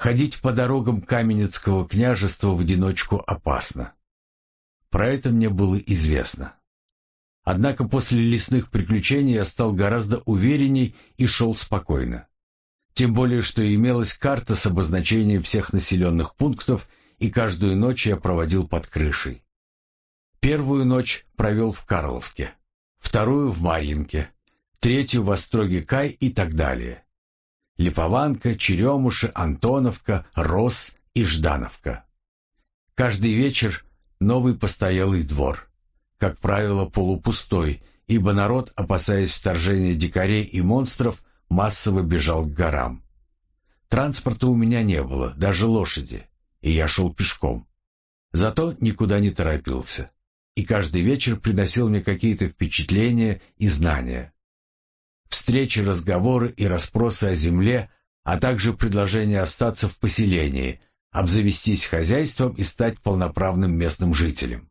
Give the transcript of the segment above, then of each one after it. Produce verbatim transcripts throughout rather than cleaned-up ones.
Ходить по дорогам Каменецкого княжества в одиночку опасно. Про это мне было известно. Однако после лесных приключений я стал гораздо уверенней и шел спокойно. Тем более, что имелась карта с обозначением всех населенных пунктов, и каждую ночь я проводил под крышей. Первую ночь провел в Карловке, вторую в Марьинке, третью в Остроге Кай и так далее. Липованка, Черемуши, Антоновка, Рос и Ждановка. Каждый вечер новый постоялый двор, как правило, полупустой, ибо народ, опасаясь вторжения дикарей и монстров, массово бежал к горам. Транспорта у меня не было, даже лошади, и я шел пешком. Зато никуда не торопился, и каждый вечер приносил мне какие-то впечатления и знания. Встречи, разговоры и расспросы о земле, а также предложение остаться в поселении, обзавестись хозяйством и стать полноправным местным жителем.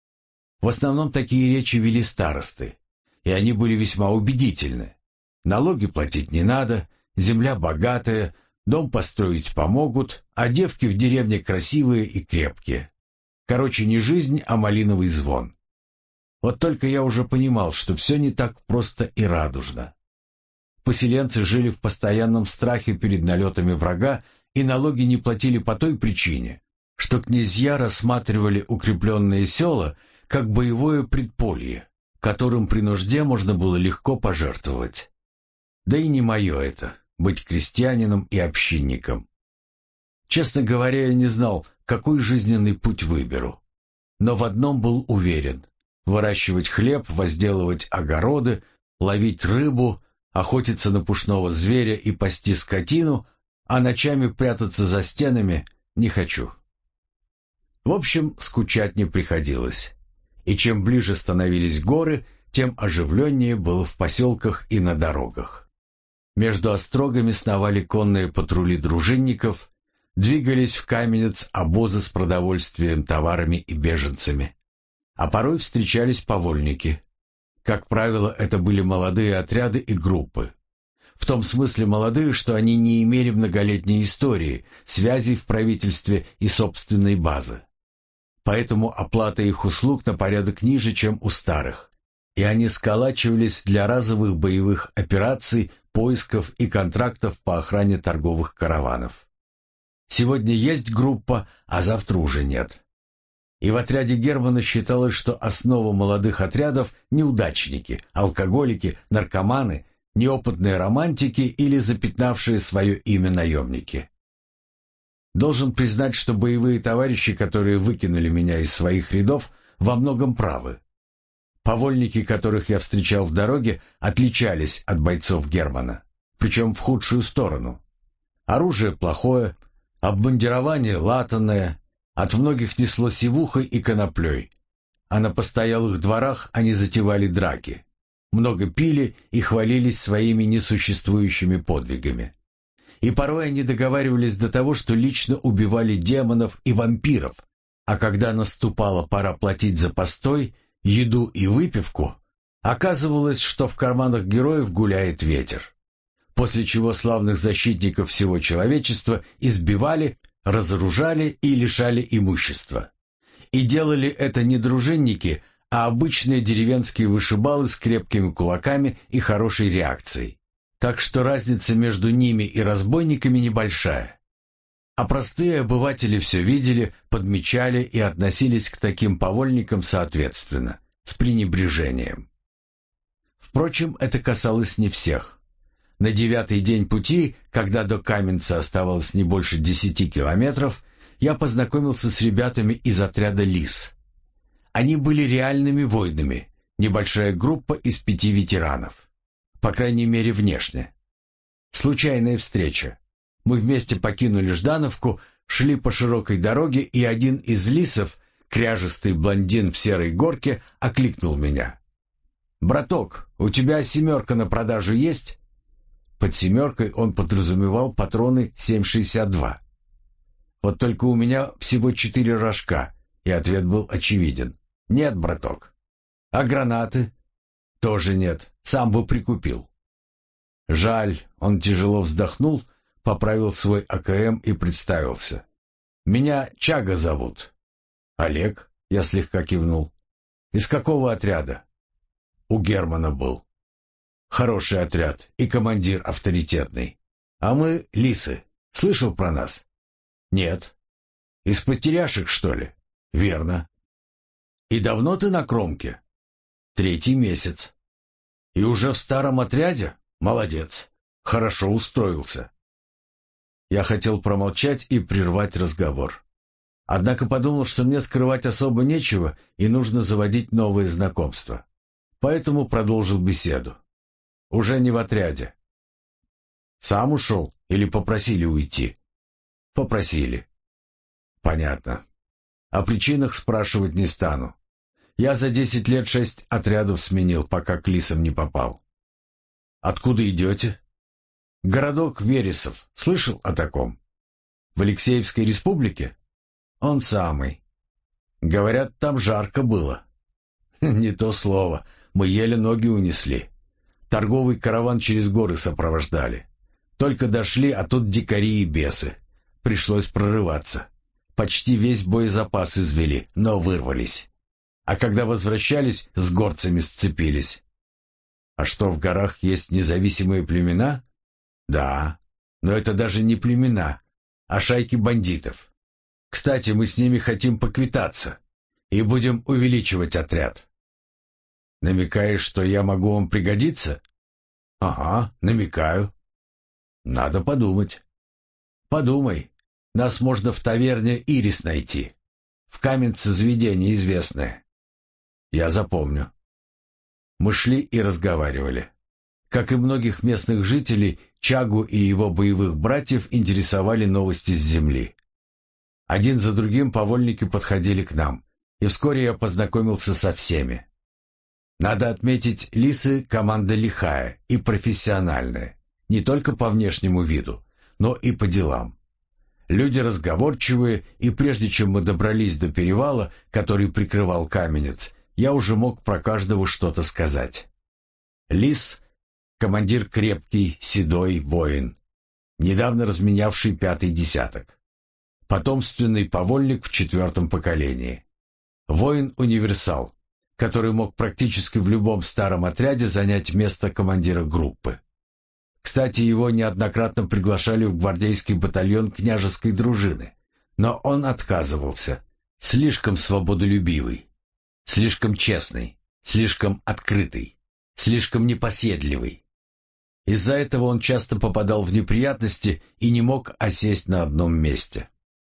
В основном такие речи вели старосты, и они были весьма убедительны. Налоги платить не надо, земля богатая, дом построить помогут, а девки в деревне красивые и крепкие. Короче, не жизнь, а малиновый звон. Вот только я уже понимал, что все не так просто и радужно. Поселенцы жили в постоянном страхе перед налетами врага и налоги не платили по той причине, что князья рассматривали укрепленные села как боевое предполье, которым при нужде можно было легко пожертвовать. Да и не мое это — быть крестьянином и общинником. Честно говоря, я не знал, какой жизненный путь выберу. Но в одном был уверен — выращивать хлеб, возделывать огороды, ловить рыбу, охотиться на пушного зверя и пасти скотину, а ночами прятаться за стенами не хочу. В общем, скучать не приходилось. И чем ближе становились горы, тем оживленнее было в поселках и на дорогах. Между острогами сновали конные патрули дружинников, двигались в Каменец обозы с продовольствием, товарами и беженцами. А порой встречались повольники. Как правило, это были молодые отряды и группы. В том смысле молодые, что они не имели многолетней истории, связей в правительстве и собственной базы. Поэтому оплата их услуг на порядок ниже, чем у старых, и они сколачивались для разовых боевых операций, поисков и контрактов по охране торговых караванов. Сегодня есть группа, а завтра уже нет. И в отряде Германа считалось, что основа молодых отрядов – неудачники, алкоголики, наркоманы, неопытные романтики или запятнавшие свое имя наемники. Должен признать, что боевые товарищи, которые выкинули меня из своих рядов, во многом правы. Повольники, которых я встречал в дороге, отличались от бойцов Германа, причем в худшую сторону. Оружие плохое, обмундирование латанное, от многих несло сивухой и коноплей, а на постоялых дворах они затевали драки, много пили и хвалились своими несуществующими подвигами. И порой они договаривались до того, что лично убивали демонов и вампиров, а когда наступала пора платить за постой, еду и выпивку, оказывалось, что в карманах героев гуляет ветер. После чего славных защитников всего человечества избивали, разоружали и лишали имущества. И делали это не дружинники, а обычные деревенские вышибалы с крепкими кулаками и хорошей реакцией. Так что разница между ними и разбойниками небольшая. А простые обыватели все видели, подмечали и относились к таким повольникам соответственно, с пренебрежением. Впрочем, это касалось не всех. На девятый день пути, когда до Каменца оставалось не больше десяти километров, я познакомился с ребятами из отряда «Лис». Они были реальными воинами, небольшая группа из пяти ветеранов. По крайней мере, внешне. Случайная встреча. Мы вместе покинули Ждановку, шли по широкой дороге, и один из лисов, кряжестый блондин в серой горке, окликнул меня. «Браток, у тебя семерка на продажу есть?» Под семеркой он подразумевал патроны семь шестьдесят два. Вот только у меня всего четыре рожка, и ответ был очевиден. «Нет, браток». «А гранаты?» «Тоже нет, сам бы прикупил». «Жаль», — он тяжело вздохнул, поправил свой А К М и представился. «Меня Чага зовут». «Олег?» — я слегка кивнул. «Из какого отряда?» «У Германа был». «Хороший отряд и командир авторитетный. А мы лисы. Слышал про нас?» «Нет». «Из потеряшек, что ли?» «Верно». «И давно ты на кромке?» «Третий месяц». «И уже в старом отряде? Молодец. Хорошо устроился». Я хотел промолчать и прервать разговор. Однако подумал, что мне скрывать особо нечего и нужно заводить новые знакомства. Поэтому продолжил беседу. «Уже не в отряде». «Сам ушел или попросили уйти?» «Попросили». «Понятно. О причинах спрашивать не стану. Я за десять лет шесть отрядов сменил, пока к лисам не попал». «Откуда идете?» «Городок Вересов. Слышал о таком?» «В Алексеевской республике?» «Он самый». «Говорят, там жарко было». «Не то слово. Мы еле ноги унесли. Торговый караван через горы сопровождали. Только дошли, а тут дикари и бесы. Пришлось прорываться. Почти весь боезапас извели, но вырвались. А когда возвращались, с горцами сцепились». «А что, в горах есть независимые племена?» «Да, но это даже не племена, а шайки бандитов. Кстати, мы с ними хотим поквитаться и будем увеличивать отряд». «Намекаешь, что я могу вам пригодиться?» «Ага, намекаю». «Надо подумать». «Подумай. Нас можно в таверне «Ирис» найти. В Каменце заведение известное». «Я запомню». Мы шли и разговаривали. Как и многих местных жителей, Чагу и его боевых братьев интересовали новости с земли. Один за другим повольники подходили к нам, и вскоре я познакомился со всеми. Надо отметить, лисы — команда лихая и профессиональная, не только по внешнему виду, но и по делам. Люди разговорчивые, и прежде чем мы добрались до перевала, который прикрывал Каменец, я уже мог про каждого что-то сказать. Лис — командир крепкий, седой воин, недавно разменявший пятый десяток. Потомственный повольник в четвертом поколении. Воин-универсал, который мог практически в любом старом отряде занять место командира группы. Кстати, его неоднократно приглашали в гвардейский батальон княжеской дружины, но он отказывался. Слишком свободолюбивый, слишком честный, слишком открытый, слишком непоседливый. Из-за этого он часто попадал в неприятности и не мог осесть на одном месте.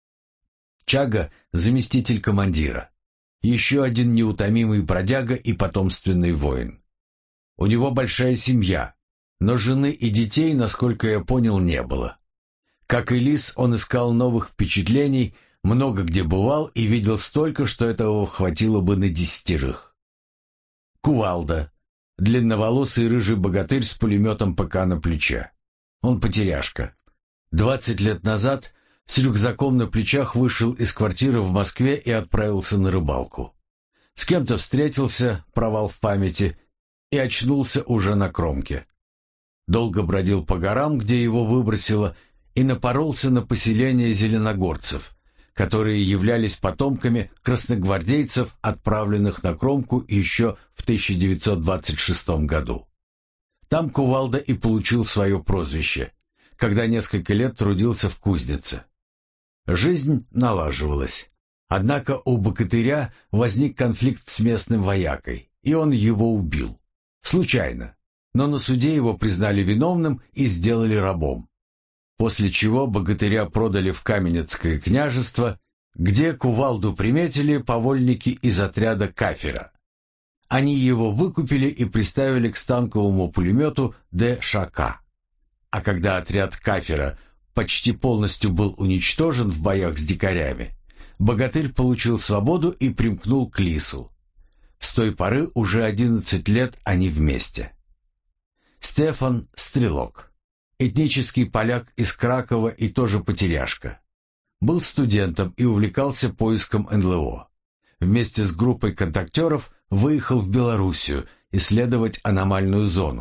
Чага — заместитель командира. Еще один неутомимый бродяга и потомственный воин. У него большая семья, но жены и детей, насколько я понял, не было. Как и лис, он искал новых впечатлений, много где бывал и видел столько, что этого хватило бы на десятерых. Кувалда — длинноволосый рыжий богатырь с пулеметом П К на плече. Он потеряшка. Двадцать лет назад с рюкзаком на плечах вышел из квартиры в Москве и отправился на рыбалку. С кем-то встретился, провал в памяти, и очнулся уже на кромке. Долго бродил по горам, где его выбросило, и напоролся на поселение зеленогорцев, которые являлись потомками красногвардейцев, отправленных на кромку еще в тысяча девятьсот двадцать шестом году. Там Кувалда и получил свое прозвище, когда несколько лет трудился в кузнице. Жизнь налаживалась. Однако у богатыря возник конфликт с местным воякой, и он его убил. Случайно. Но на суде его признали виновным и сделали рабом. После чего богатыря продали в Каменецкое княжество, где Кувалду приметили повольники из отряда Кафера. Они его выкупили и приставили к станковому пулемету Д Ш К. А когда отряд Кафера почти полностью был уничтожен в боях с дикарями, богатырь получил свободу и примкнул к лису. С той поры уже одиннадцать лет они вместе. Стефан — стрелок. Этнический поляк из Кракова и тоже потеряшка. Был студентом и увлекался поиском Н Л О. Вместе с группой контактеров выехал в Белоруссию исследовать аномальную зону,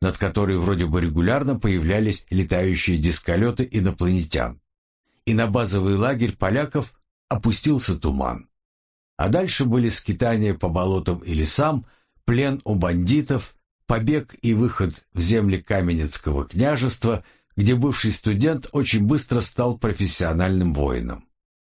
над которой вроде бы регулярно появлялись летающие дисколеты инопланетян. И на базовый лагерь поляков опустился туман. А дальше были скитания по болотам и лесам, плен у бандитов, побег и выход в земли Каменецкого княжества, где бывший студент очень быстро стал профессиональным воином.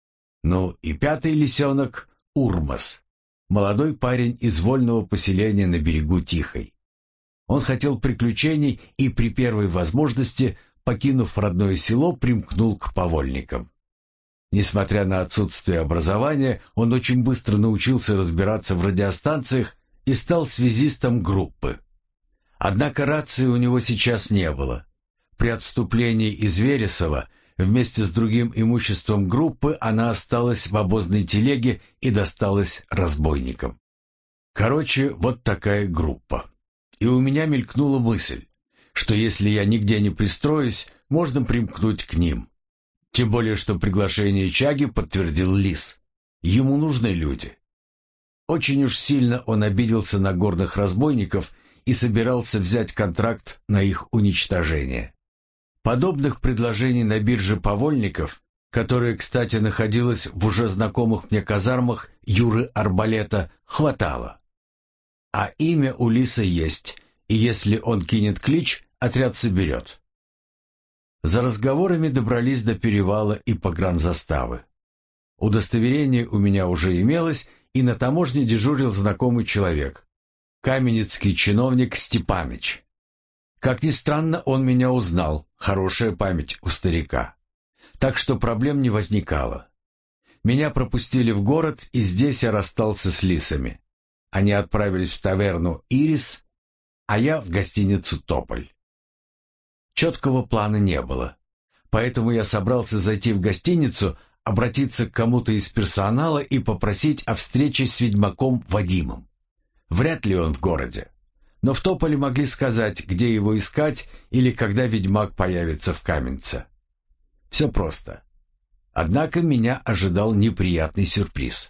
Ну и пятый лисенок — Урмас, молодой парень из вольного поселения на берегу Тихой. Он хотел приключений и при первой возможности, покинув родное село, примкнул к повольникам. Несмотря на отсутствие образования, он очень быстро научился разбираться в радиостанциях и стал связистом группы. Однако рации у него сейчас не было. При отступлении из Вересова вместе с другим имуществом группы она осталась в обозной телеге и досталась разбойникам. Короче, вот такая группа. И у меня мелькнула мысль, что если я нигде не пристроюсь, можно примкнуть к ним. Тем более, что приглашение Чаги подтвердил Лис. Ему нужны люди. Очень уж сильно он обиделся на горных разбойников и собирался взять контракт на их уничтожение. Подобных предложений на бирже повольников, которая, кстати, находилась в уже знакомых мне казармах Юры Арбалета, хватало. А имя у Лиса есть, и если он кинет клич, отряд соберет. За разговорами добрались до перевала и погранзаставы. Удостоверение у меня уже имелось, и на таможне дежурил знакомый человек, каменецкий чиновник Степаныч. Как ни странно, он меня узнал, хорошая память у старика. Так что проблем не возникало. Меня пропустили в город, и здесь я расстался с лисами. Они отправились в таверну «Ирис», а я в гостиницу «Тополь». Четкого плана не было, поэтому я собрался зайти в гостиницу, обратиться к кому-то из персонала и попросить о встрече с ведьмаком Вадимом. Вряд ли он в городе, но в Тополе могли сказать, где его искать или когда ведьмак появится в Каменце. Все просто. Однако меня ожидал неприятный сюрприз.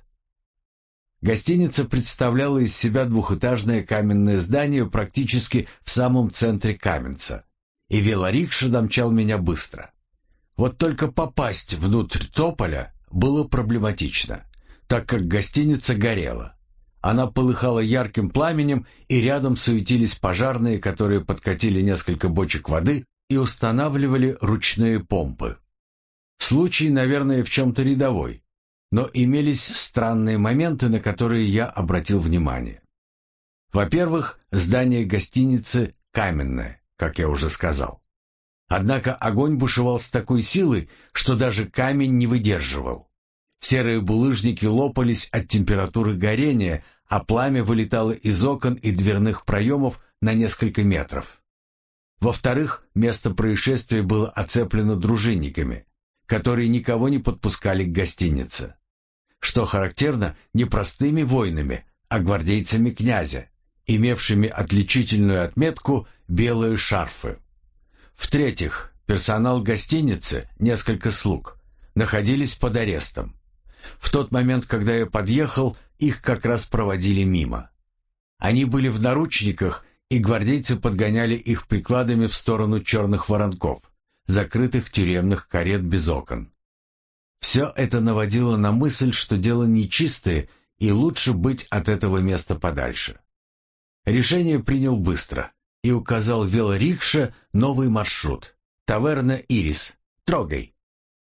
Гостиница представляла из себя двухэтажное каменное здание практически в самом центре Каменца, и велорикша домчал меня быстро. Вот только попасть внутрь Тополя было проблематично, так как гостиница горела. Она полыхала ярким пламенем, и рядом суетились пожарные, которые подкатили несколько бочек воды и устанавливали ручные помпы. Случай, наверное, в чем-то рядовой, но имелись странные моменты, на которые я обратил внимание. Во-первых, здание гостиницы каменное, как я уже сказал. Однако огонь бушевал с такой силой, что даже камень не выдерживал. Серые булыжники лопались от температуры горения, а пламя вылетало из окон и дверных проемов на несколько метров. Во-вторых, место происшествия было оцеплено дружинниками, которые никого не подпускали к гостинице. Что характерно, не простыми воинами, а гвардейцами князя, имевшими отличительную отметку «белые шарфы». В-третьих, персонал гостиницы, несколько слуг, находились под арестом. В тот момент, когда я подъехал, их как раз проводили мимо. Они были в наручниках, и гвардейцы подгоняли их прикладами в сторону черных воронков, закрытых тюремных карет без окон. Все это наводило на мысль, что дело нечистое, и лучше быть от этого места подальше. Решение принял быстро и указал велорикше новый маршрут. Таверна «Ирис». Трогай.